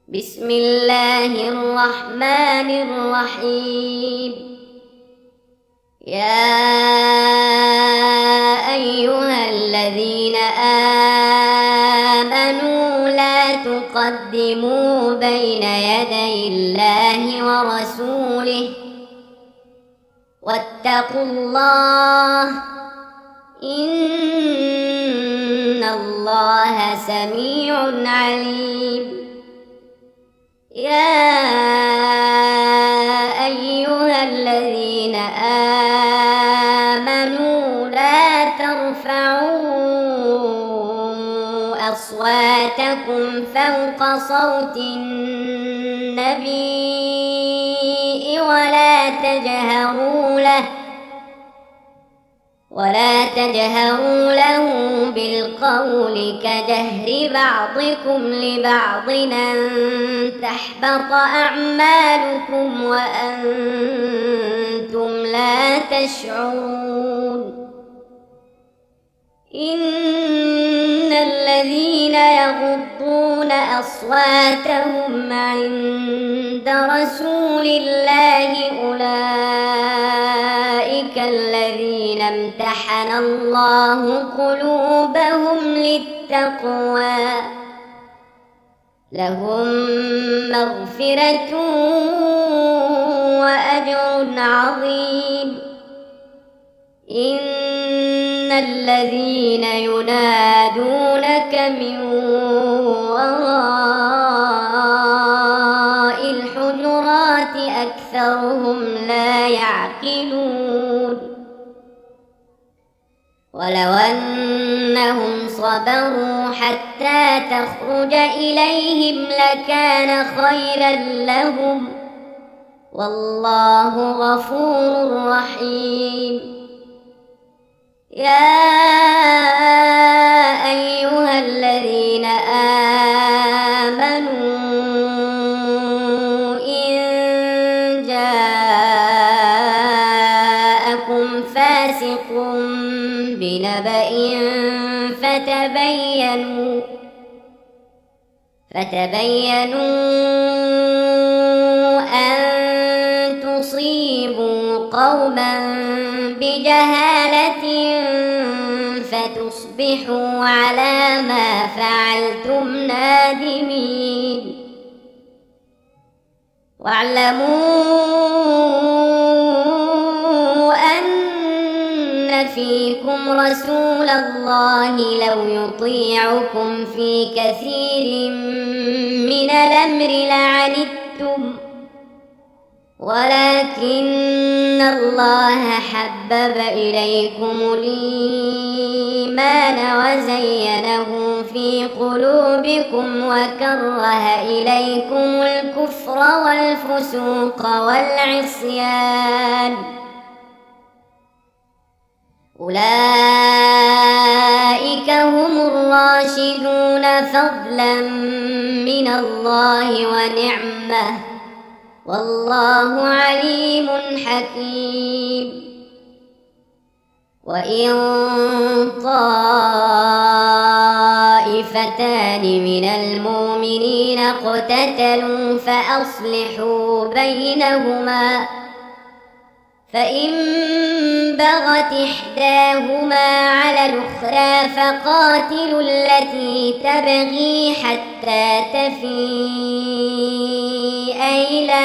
بسم الله الرحمن الرحيم. يا أيها الذين آمنوا لا تقدموا بين يدي الله ورسوله واتقوا الله إن الله سميع عليم. يا أيها الذين آمنوا لا ترفعوا أصواتكم فوق صوت النبي ولا تجهروا له بالقول كجهر بعضكم لبعض أن تحبط أعمالكم وأنتم لا تشعرون. إن الذين يغضون أصواتهم عند رسول الله أولئك الذين امتحن الله قلوبهم للتقوى لهم مغفرة وأجر عظيم. إن الذين ينادونك من وراء الحجرات أكثرهم لا يعقلون. ولو أنهم صبروا حتى تخرج إليهم لكان خيرا لهم والله غفور رحيم. يا أيها الذين آمنوا إن جاءكم فاسق بنبأ فتبينوا أن تصيبوا قوما بجهالة فتصبحوا على ما فعلتم نادمين. واعلموا أن فيكم رسول الله لو يطيعكم في كثير من الأمر لعنتم ولكن الله حبب إليكم الإيمان وزينه في قلوبكم وكره إليكم الكفر والفسوق والعصيان أولئك هم الراشدون فضلا من الله ونعمة والله عليم حكيم. وإن طائفتان من المؤمنين اقتتلوا فأصلحوا بينهما فإن بغت إحداهما على الأخرى فقاتلوا التي تبغي حتى تفيء إلى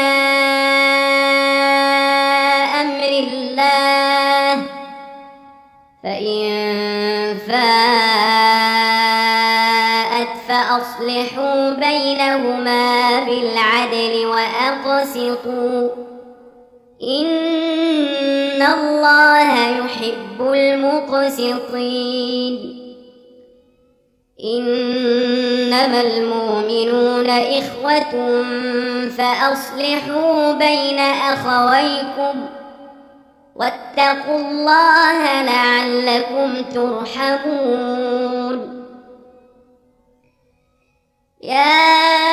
أمر الله فإن فاءت فأصلحوا بينهما بالعدل وأقسطوا إن الله يحب المقسطين. إنما المؤمنون إخوة فأصلحوا بين أخويكم واتقوا الله لعلكم ترحمون. يا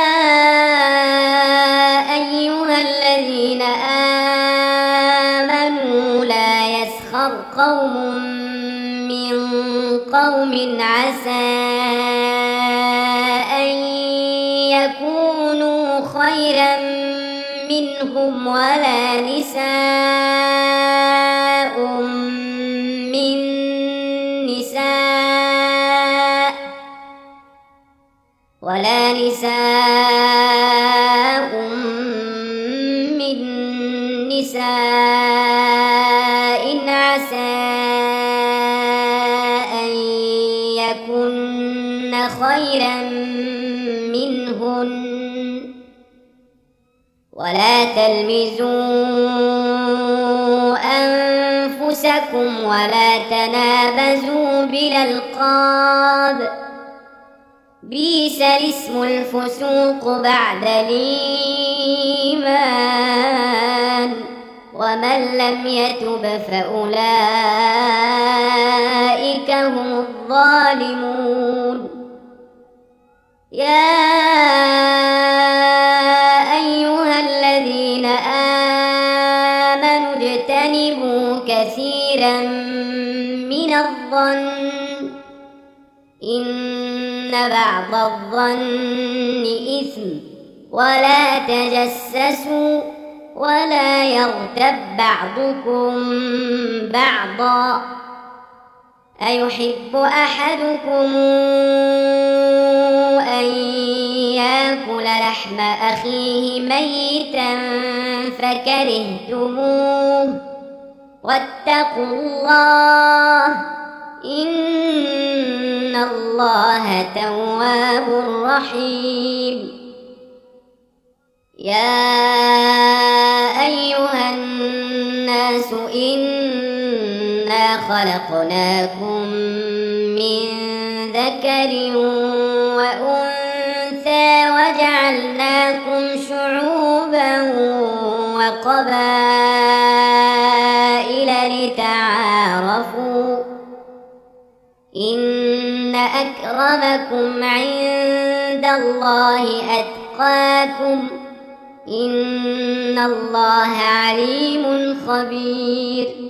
أيها الذين آمنوا لا يسخر قوم من قوم عسى أن يكونوا خيرا منهم ولا نساء من نساء عسى أن يكن خيرا منهن ولا تلمزوا أنفسكم ولا تنابزوا بالألقاب بئس الاسم الفسوق بعد الإيمان ومن لم يتب فأولئك هم الظالمون يا أيها الذين آمنوا اجتنبوا كثيرا من الظن إن بعض الظن إثم ولا تجسسوا ولا يغتب بعضكم بعضا أيحب أحدكم أن يأكل لحم أخيه ميتا فكرهتموه واتقوا الله إن الله تواب رحيم يا أيها الناس إنا خلقناكم من ذكر وأنثى وجعلناكم شعوبا وقبائل لتعارفوا إن أكرمكم عند الله أتقاكم إن الله عليم خبير